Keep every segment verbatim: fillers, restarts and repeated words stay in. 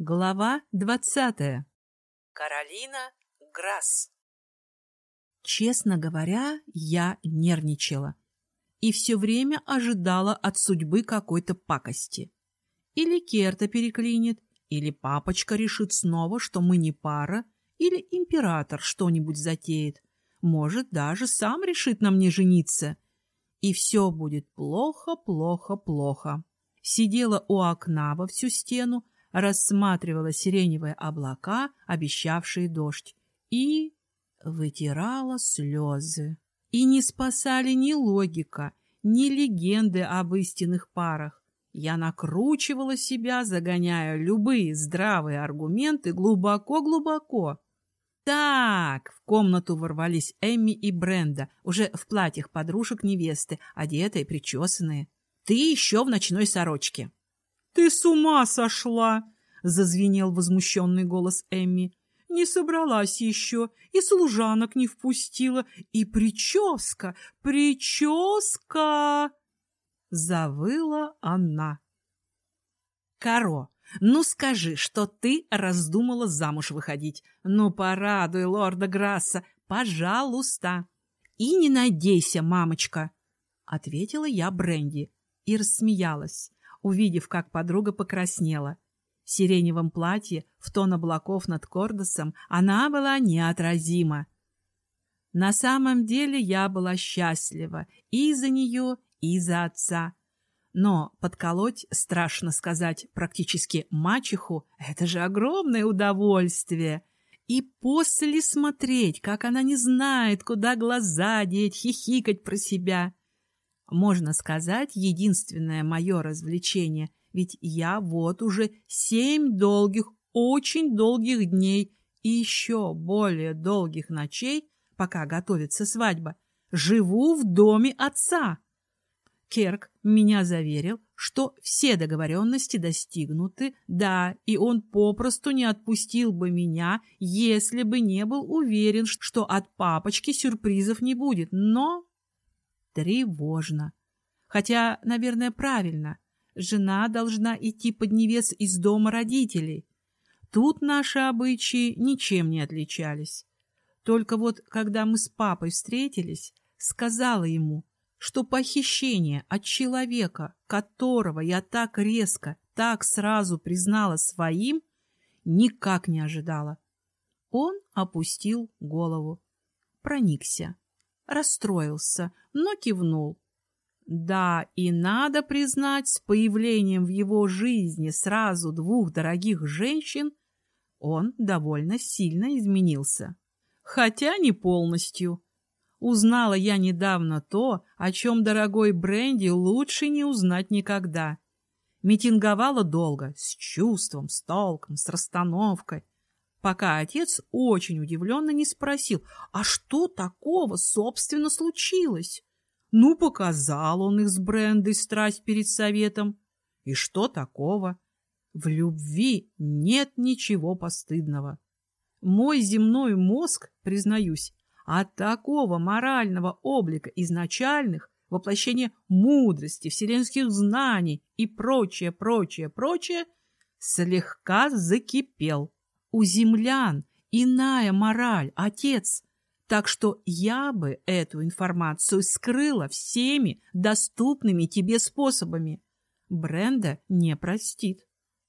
Глава двадцатая. Каролина Грасс. Честно говоря, я нервничала и все время ожидала от судьбы какой-то пакости. Или Керта переклинит, или папочка решит снова, что мы не пара, или император что-нибудь затеет. Может, даже сам решит на мне жениться. И все будет плохо, плохо, плохо. Сидела у окна во всю стену, рассматривала сиреневые облака, обещавшие дождь, и вытирала слезы. И не спасали ни логика, ни легенды об истинных парах. Я накручивала себя, загоняя любые здравые аргументы глубоко-глубоко. Так, в комнату ворвались Эмми и Бренда, уже в платьях подружек невесты, одетые, причесанные. Ты еще в ночной сорочке. — Ты с ума сошла! — зазвенел возмущенный голос Эмми. — Не собралась еще, и служанок не впустила, и прическа, прическа! Завыла она. — Каро, ну скажи, что ты раздумала замуж выходить. Ну, порадуй лорда Грасса, пожалуйста. — И не надейся, мамочка, — ответила я Бренди и рассмеялась, увидев, как подруга покраснела. В сиреневом платье, в тон облаков над Кордосом, она была неотразима. На самом деле я была счастлива и за нее, и за отца. Но подколоть, страшно сказать, практически мачеху — это же огромное удовольствие. И после смотреть, как она не знает, куда глаза деть, хихикать про себя. Можно сказать, единственное мое развлечение, ведь я вот уже семь долгих, очень долгих дней и еще более долгих ночей, пока готовится свадьба, живу в доме отца. Керк меня заверил, что все договоренности достигнуты, да, и он попросту не отпустил бы меня, если бы не был уверен, что от папочки сюрпризов не будет, но... Тревожно. Хотя, наверное, правильно. Жена должна идти под невест из дома родителей. Тут наши обычаи ничем не отличались. Только вот, когда мы с папой встретились, сказала ему, что похищение от человека, которого я так резко, так сразу признала своим, никак не ожидала. Он опустил голову, проникся, расстроился, но кивнул. Да, и надо признать, с появлением в его жизни сразу двух дорогих женщин он довольно сильно изменился. Хотя не полностью. Узнала я недавно то, о чем дорогой Бренди лучше не узнать никогда. Митинговала долго, с чувством, с толком, с расстановкой, пока отец очень удивленно не спросил, а что такого, собственно, случилось? Ну, показал он их с Брендой страсть перед советом. И что такого? В любви нет ничего постыдного. Мой земной мозг, признаюсь, от такого морального облика изначальных, воплощения мудрости, вселенских знаний и прочее, прочее, прочее, слегка закипел. У землян иная мораль, отец. Так что я бы эту информацию скрыла всеми доступными тебе способами. Бренда не простит.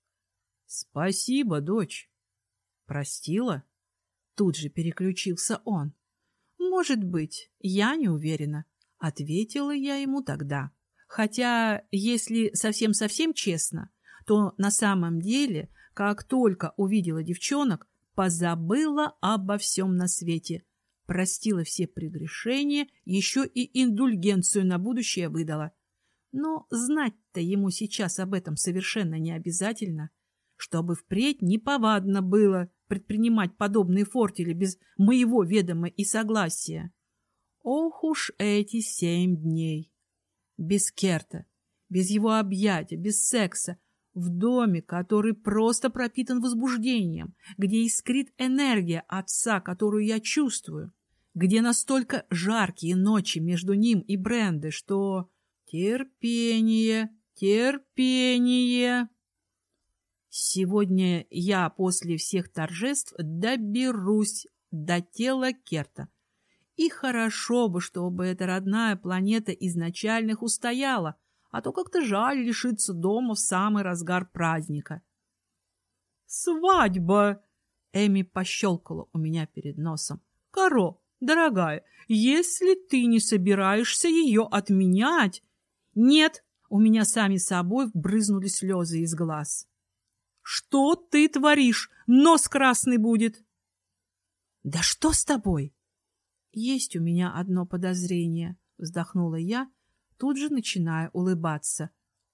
— Спасибо, дочь. — Простила? Тут же переключился он. — Может быть, я не уверена, — ответила я ему тогда. Хотя, если совсем-совсем честно, то на самом деле, как только увидела девчонок, позабыла обо всем на свете. Простила все прегрешения, еще и индульгенцию на будущее выдала. Но знать-то ему сейчас об этом совершенно не обязательно, чтобы впредь неповадно было предпринимать подобные фортели без моего ведома и согласия. Ох уж эти семь дней! Без Керта, без его объятия, без секса, в доме, который просто пропитан возбуждением, где искрит энергия отца, которую я чувствую, где настолько жаркие ночи между ним и Брендой, что... Терпение, терпение... Сегодня я после всех торжеств доберусь до тела Керта. И хорошо бы, чтобы эта родная планета изначальных устояла, а то как-то жаль лишиться дома в самый разгар праздника. «Свадьба!» — Эми пощелкала у меня перед носом. «Каро, дорогая, если ты не собираешься ее отменять...» «Нет!» — у меня сами собой брызнули слезы из глаз. «Что ты творишь? Нос красный будет!» «Да что с тобой?» «Есть у меня одно подозрение», — вздохнула я, тут же начиная улыбаться.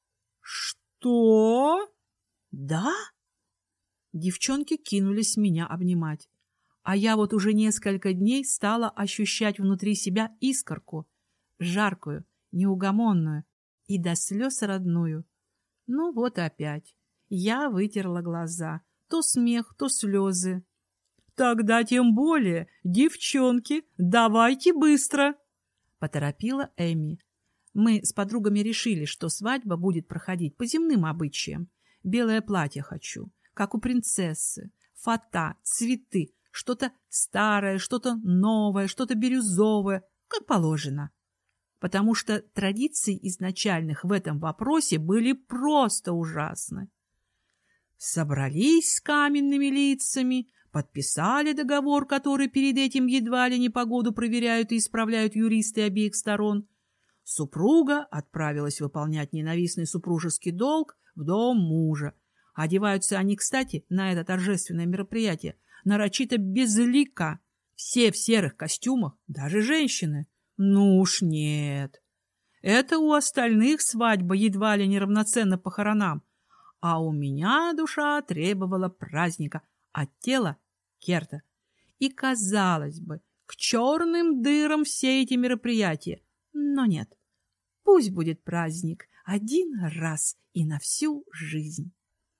«Что?» «Да?» Девчонки кинулись меня обнимать, а я вот уже несколько дней стала ощущать внутри себя искорку, жаркую, неугомонную и до слез родную. Ну вот опять. Я вытерла глаза. То смех, то слезы. «Тогда тем более, девчонки, давайте быстро!» — поторопила Эми. Мы с подругами решили, что свадьба будет проходить по земным обычаям. Белое платье хочу, как у принцессы, фата, цветы, что-то старое, что-то новое, что-то бирюзовое, как положено. Потому что традиции изначальных в этом вопросе были просто ужасны. Собрались с каменными лицами, подписали договор, который перед этим едва ли не погоду проверяют и исправляют юристы обеих сторон. Супруга отправилась выполнять ненавистный супружеский долг в дом мужа. Одеваются они, кстати, на это торжественное мероприятие нарочито безлико. Все в серых костюмах, даже женщины. Ну уж нет. Это у остальных свадьба едва ли не равноценна похоронам. А у меня душа требовала праздника, а тело — Керта. И, казалось бы, к черным дырам все эти мероприятия. Но нет. Пусть будет праздник один раз и на всю жизнь.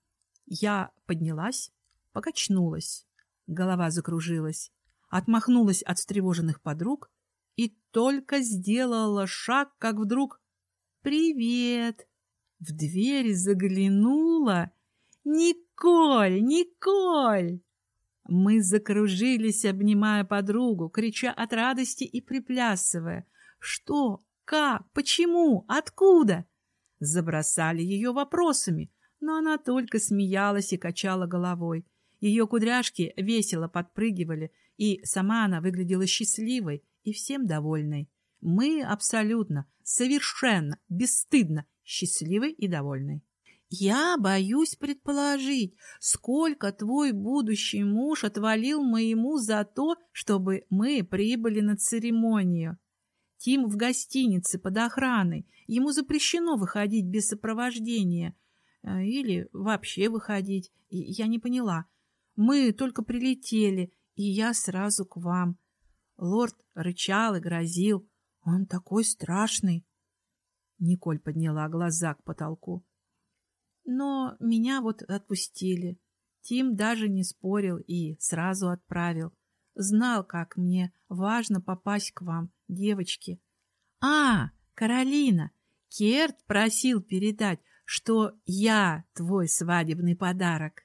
Я поднялась, покачнулась, голова закружилась, отмахнулась от встревоженных подруг и только сделала шаг, как вдруг «Привет!» В дверь заглянула «Николь! Николь!» Мы закружились, обнимая подругу, крича от радости и приплясывая. «Что? Как? Почему? Откуда?» Забросали ее вопросами, но она только смеялась и качала головой. Ее кудряшки весело подпрыгивали, и сама она выглядела счастливой и всем довольной. Мы абсолютно, совершенно, бесстыдно счастливой и довольной. «Я боюсь предположить, сколько твой будущий муж отвалил моему за то, чтобы мы прибыли на церемонию. Тим в гостинице под охраной. Ему запрещено выходить без сопровождения. Или вообще выходить. Я не поняла. Мы только прилетели, и я сразу к вам. Лорд рычал и грозил. Он такой страшный». Николь подняла глаза к потолку. Но меня вот отпустили. Тим даже не спорил и сразу отправил. Знал, как мне важно попасть к вам, девочки. А, Каролина, Керт просил передать, что я твой свадебный подарок.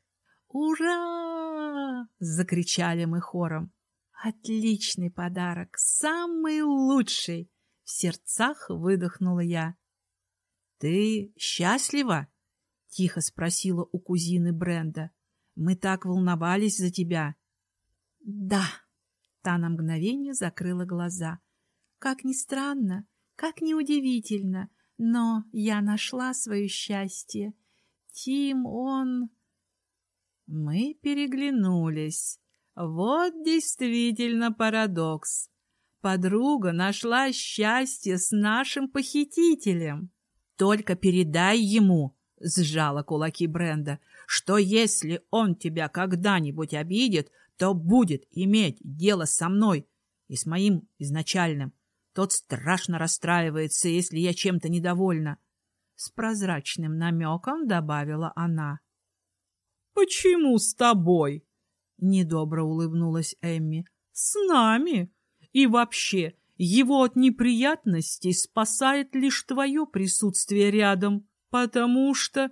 Ура! Закричали мы хором. Отличный подарок, самый лучший! В сердцах выдохнула я. Ты счастлива? Тихо спросила у кузины Бренда. Мы так волновались за тебя. Да. Та на мгновение закрыла глаза. Как ни странно, как ни удивительно, но я нашла свое счастье. Тим, он... Мы переглянулись. Вот действительно парадокс. Подруга нашла счастье с нашим похитителем. Только передай ему, — сжала кулаки Бренда, — что если он тебя когда-нибудь обидит, то будет иметь дело со мной и с моим изначальным. Тот страшно расстраивается, если я чем-то недовольна. С прозрачным намеком добавила она. — Почему с тобой? — недобро улыбнулась Эмми. — С нами. И вообще, его от неприятностей спасает лишь твое присутствие рядом, потому что...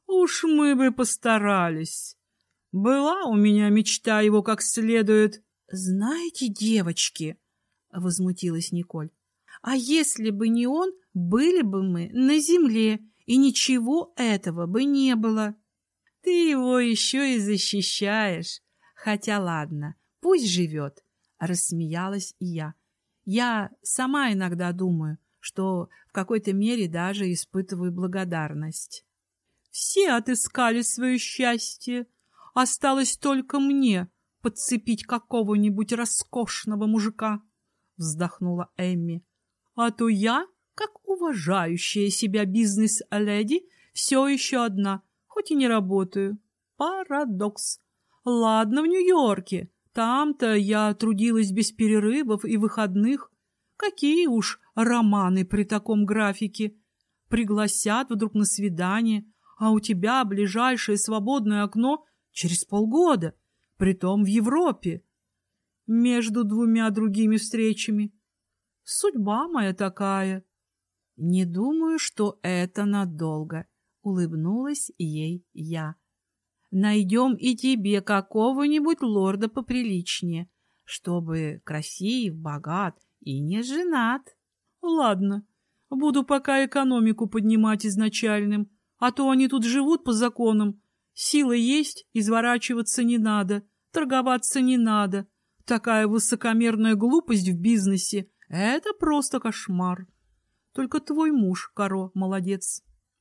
Уж мы бы постарались. Была у меня мечта его как следует. Знаете, девочки, — возмутилась Николь, — а если бы не он, были бы мы на земле, и ничего этого бы не было. Ты его еще и защищаешь. Хотя ладно, пусть живет, — рассмеялась и я. Я сама иногда думаю, что в какой-то мере даже испытываю благодарность. Все отыскали свое счастье. Осталось только мне подцепить какого-нибудь роскошного мужика, — вздохнула Эмми. А то я, как уважающая себя бизнес-леди, все еще одна, хоть и не работаю. Парадокс. Ладно, в Нью-Йорке. Там-то я трудилась без перерывов и выходных. Какие уж романы при таком графике. Пригласят вдруг на свидание, а у тебя ближайшее свободное окно через полгода, притом в Европе, между двумя другими встречами. Судьба моя такая. Не думаю, что это надолго, — улыбнулась ей я. Найдем и тебе какого-нибудь лорда поприличнее, чтобы красив, богат и не женат. Ладно, буду пока экономику поднимать изначальным, а то они тут живут по законам. Силы есть, изворачиваться не надо, торговаться не надо. Такая высокомерная глупость в бизнесе — это просто кошмар. Только твой муж, Каро, молодец.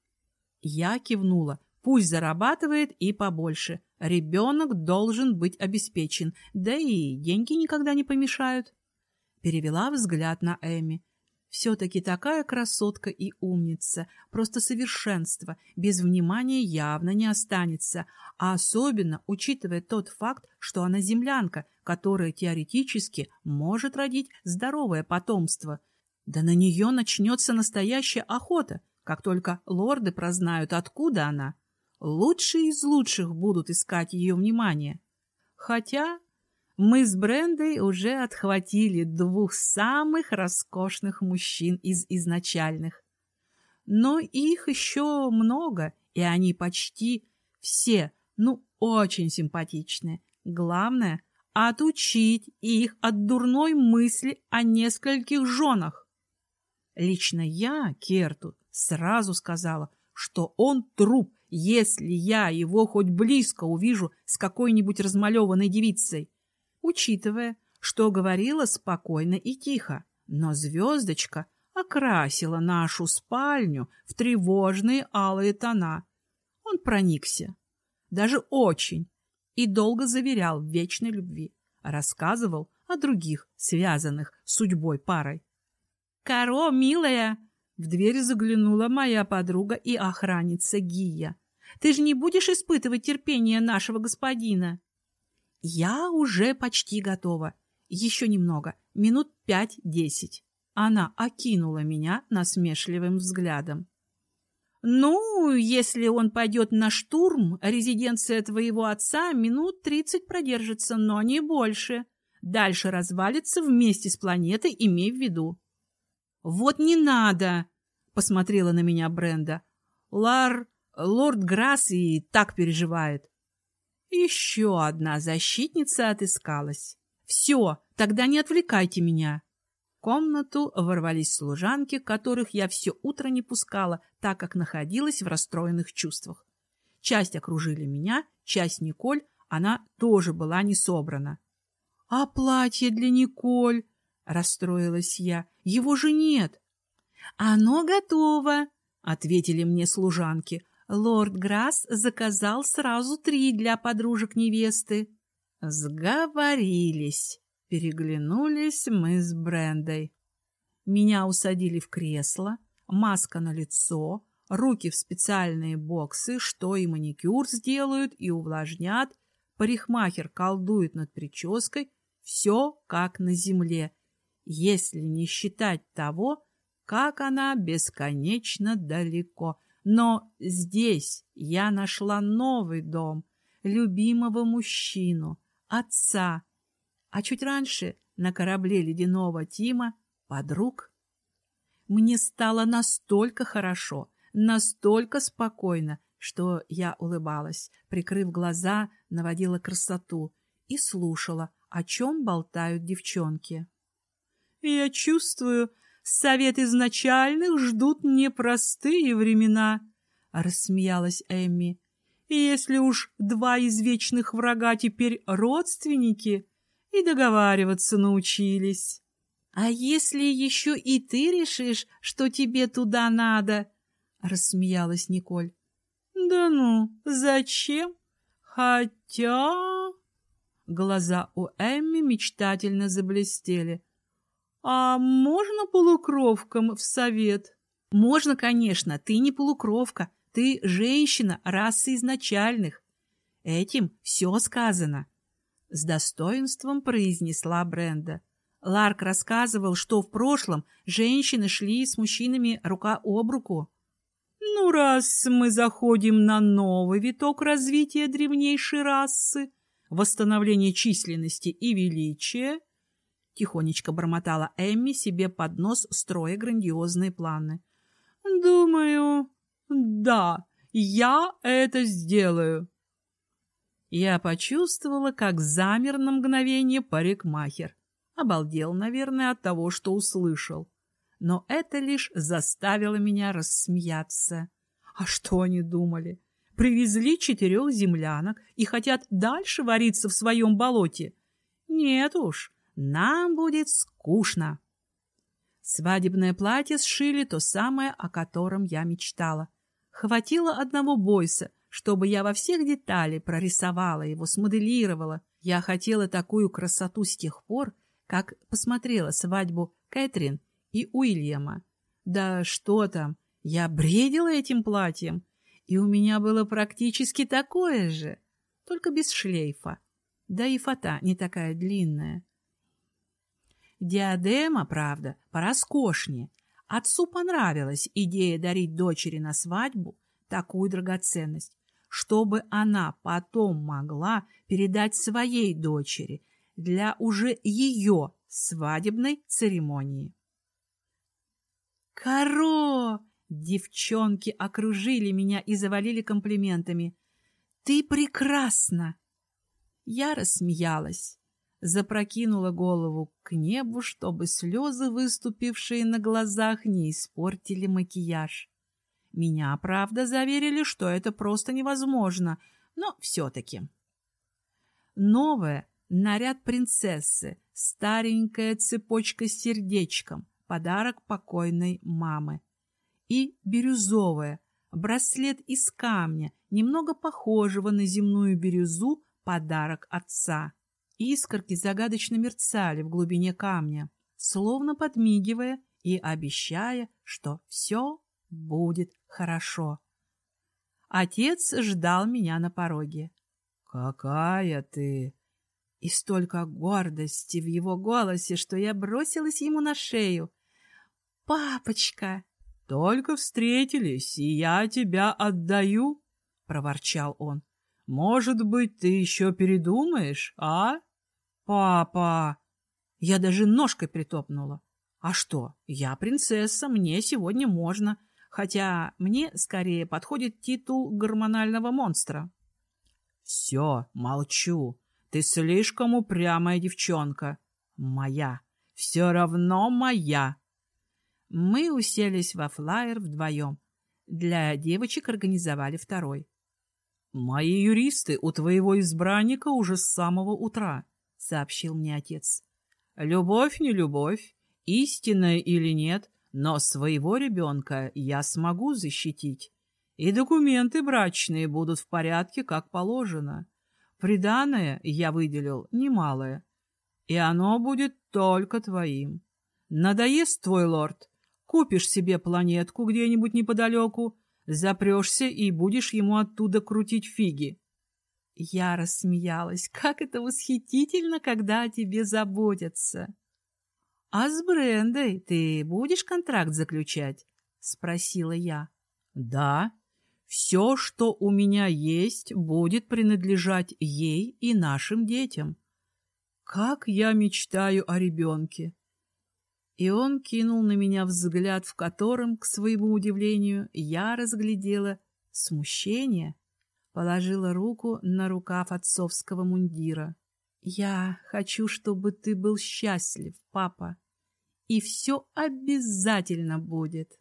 Я кивнула. Пусть зарабатывает и побольше. Ребенок должен быть обеспечен, да и деньги никогда не помешают. Перевела взгляд на Эми. Все-таки такая красотка и умница, просто совершенство, без внимания явно не останется, а особенно учитывая тот факт, что она землянка, которая теоретически может родить здоровое потомство. Да на нее начнется настоящая охота, как только лорды прознают, откуда она. Лучшие из лучших будут искать ее внимание. Хотя мы с Брендой уже отхватили двух самых роскошных мужчин из изначальных. Но их еще много, и они почти все, ну, очень симпатичные. Главное — отучить их от дурной мысли о нескольких женах. Лично я Керту сразу сказала, что он труп, если я его хоть близко увижу с какой-нибудь размалеванной девицей, учитывая, что говорила спокойно и тихо, но звездочка окрасила нашу спальню в тревожные алые тона. Он проникся, даже очень, и долго заверял в вечной любви, рассказывал о других, связанных с судьбой парой. «Каро, милая!» — в дверь заглянула моя подруга и охранница Гия. «Ты же не будешь испытывать терпение нашего господина?» «Я уже почти готова. Еще немного, минут пять-десять». Она окинула меня насмешливым взглядом. «Ну, если он пойдет на штурм, резиденция твоего отца минут тридцать продержится, но не больше. Дальше развалится вместе с планетой, имей в виду». «Вот не надо!» — посмотрела на меня Бренда. «Лар... лорд Грасс и так переживает». Еще одна защитница отыскалась. «Все, тогда не отвлекайте меня». В комнату ворвались служанки, которых я все утро не пускала, так как находилась в расстроенных чувствах. Часть окружили меня, часть Николь, она тоже была не собрана. — А платье для Николь? — расстроилась я. — Его же нет. — Оно готово, — ответили мне служанки. Лорд Грасс заказал сразу три для подружек невесты. Сговорились. Переглянулись мы с Брендой. Меня усадили в кресло, маска на лицо, руки в специальные боксы, что и маникюр сделают, и увлажнят. Парикмахер колдует над прической. Все как на земле, если не считать того, как она бесконечно далеко. Но здесь я нашла новый дом, любимого мужчину, отца, а чуть раньше на корабле ледяного Тима подруг. Мне стало настолько хорошо, настолько спокойно, что я улыбалась, прикрыв глаза, наводила красоту и слушала, о чем болтают девчонки. «Я чувствую, совет изначальных ждут непростые времена», — рассмеялась Эмми. «Если уж два извечных врага теперь родственники и договариваться научились». «А если еще и ты решишь, что тебе туда надо?» — рассмеялась Николь. «Да ну, зачем? Хотя...» Глаза у Эмми мечтательно заблестели. «А можно полукровкам в совет?» «Можно, конечно, ты не полукровка, ты женщина расы изначальных. Этим все сказано», — с достоинством произнесла Бренда. Ларк рассказывал, что в прошлом женщины шли с мужчинами рука об руку. «Ну, раз мы заходим на новый виток развития древнейшей расы, восстановление численности и величия», — тихонечко бормотала Эмми себе под нос, строя грандиозные планы. «Думаю, да, я это сделаю». Я почувствовала, как замер на мгновение парикмахер. Обалдел, наверное, от того, что услышал. Но это лишь заставило меня рассмеяться. А что они думали? Привезли четырех землянок и хотят дальше вариться в своем болоте? Нет уж, нам будет скучно. Свадебное платье сшили то самое, о котором я мечтала. Хватило одного бойса, чтобы я во всех деталях прорисовала его, смоделировала. Я хотела такую красоту с тех пор, как посмотрела свадьбу Кэтрин и Уильяма. Да что там, я бредила этим платьем, и у меня было практически такое же, только без шлейфа. Да и фата не такая длинная. Диадема, правда, пороскошнее. Отцу понравилась идея дарить дочери на свадьбу такую драгоценность, чтобы она потом могла передать своей дочери для уже ее свадебной церемонии. «Каро!» — девчонки окружили меня и завалили комплиментами. «Ты прекрасна!» Я рассмеялась, запрокинула голову к небу, чтобы слезы, выступившие на глазах, не испортили макияж. Меня, правда, заверили, что это просто невозможно, но все-таки. Новая наряд принцессы, старенькая цепочка с сердечком, подарок покойной мамы. И бирюзовая, браслет из камня, немного похожего на земную бирюзу, подарок отца. Искорки загадочно мерцали в глубине камня, словно подмигивая и обещая, что все будет хорошо. Отец ждал меня на пороге. «Какая ты!» И столько гордости в его голосе, что я бросилась ему на шею. «Папочка!» «Только встретились, и я тебя отдаю», — проворчал он. «Может быть, ты еще передумаешь, а?» «Папа!» Я даже ножкой притопнула. «А что, я принцесса, мне сегодня можно, хотя мне скорее подходит титул гормонального монстра». «Все, молчу. Ты слишком упрямая девчонка. Моя. Все равно моя». Мы уселись во флайер вдвоем. Для девочек организовали второй. «Мои юристы у твоего избранника уже с самого утра», — сообщил мне отец. «Любовь не любовь, истинная или нет, но своего ребенка я смогу защитить. И документы брачные будут в порядке, как положено. Приданое я выделил немалое, и оно будет только твоим. Надоест твой лорд, купишь себе планетку где-нибудь неподалеку, запрешься и будешь ему оттуда крутить фиги». Я рассмеялась. Как это восхитительно, когда о тебе заботятся. — А с Брендой ты будешь контракт заключать? — спросила я. — Да. Все, что у меня есть, будет принадлежать ей и нашим детям. Как я мечтаю о ребенке! И он кинул на меня взгляд, в котором, к своему удивлению, я разглядела смущение, положила руку на рукав отцовского мундира. «Я хочу, чтобы ты был счастлив, папа, и все обязательно будет».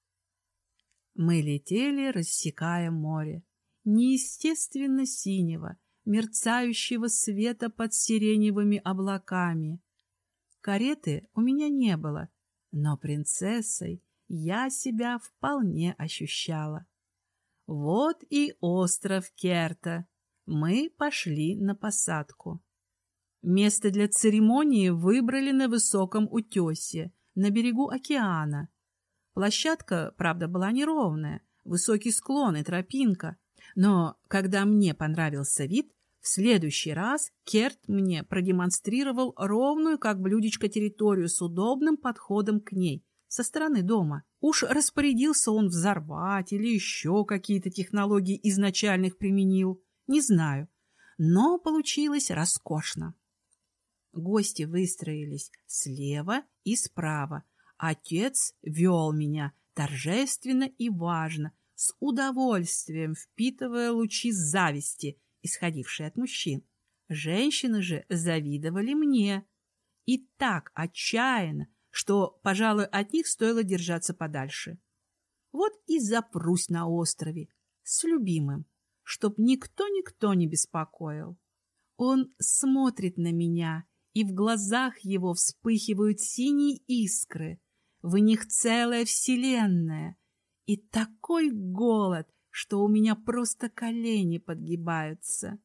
Мы летели, рассекая море, неестественно синего, мерцающего света под сиреневыми облаками. Кареты у меня не было, но принцессой я себя вполне ощущала. Вот и остров Керта. Мы пошли на посадку. Место для церемонии выбрали на высоком утесе, на берегу океана. Площадка, правда, была неровная, высокий склон и тропинка. Но когда мне понравился вид, в следующий раз Керт мне продемонстрировал ровную, как блюдечко, территорию с удобным подходом к ней, со стороны дома. Уж распорядился он взорвать или еще какие-то технологии изначальных применил, не знаю. Но получилось роскошно. Гости выстроились слева и справа. Отец вел меня торжественно и важно, с удовольствием впитывая лучи зависти, исходившие от мужчин. Женщины же завидовали мне. И так отчаянно, что, пожалуй, от них стоило держаться подальше. Вот и запрусь на острове с любимым, чтоб никто-никто не беспокоил. Он смотрит на меня, и в глазах его вспыхивают синие искры. В них целая вселенная. И такой голод, что у меня просто колени подгибаются.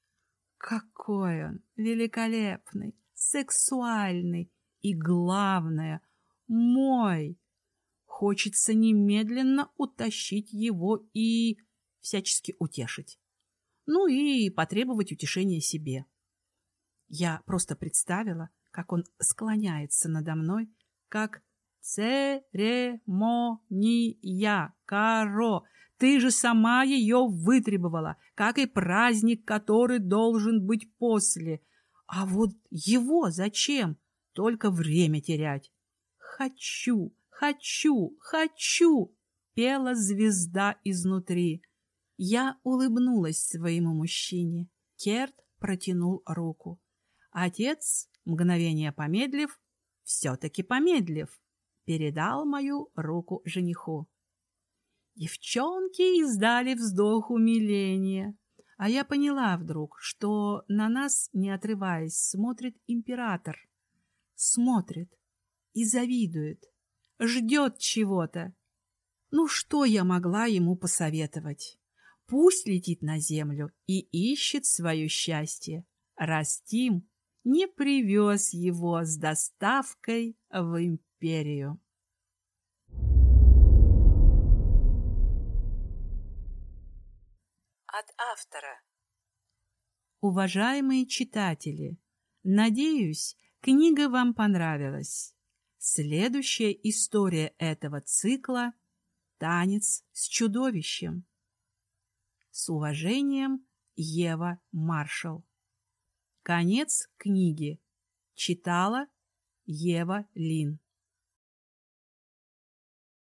Какой он великолепный, сексуальный и, главное, мой. Хочется немедленно утащить его и всячески утешить. Ну и потребовать утешения себе. Я просто представила, как он склоняется надо мной, как церемония, Каро. Ты же сама ее вытребовала, как и праздник, который должен быть после. А вот его зачем? Только время терять. Хочу, хочу, хочу, пела звезда изнутри. Я улыбнулась своему мужчине. Керт протянул руку. Отец, мгновение помедлив, все-таки помедлив, передал мою руку жениху. Девчонки издали вздох умиления, а я поняла вдруг, что на нас, не отрываясь, смотрит император. Смотрит и завидует, ждет чего-то. Ну, что я могла ему посоветовать? Пусть летит на землю и ищет свое счастье, раз Тим не привез его с доставкой в империю. От автора. Уважаемые читатели, надеюсь, книга вам понравилась. Следующая история этого цикла — «Танец с чудовищем». С уважением, Ева Маршалл. Конец книги. Читала Ева Лин.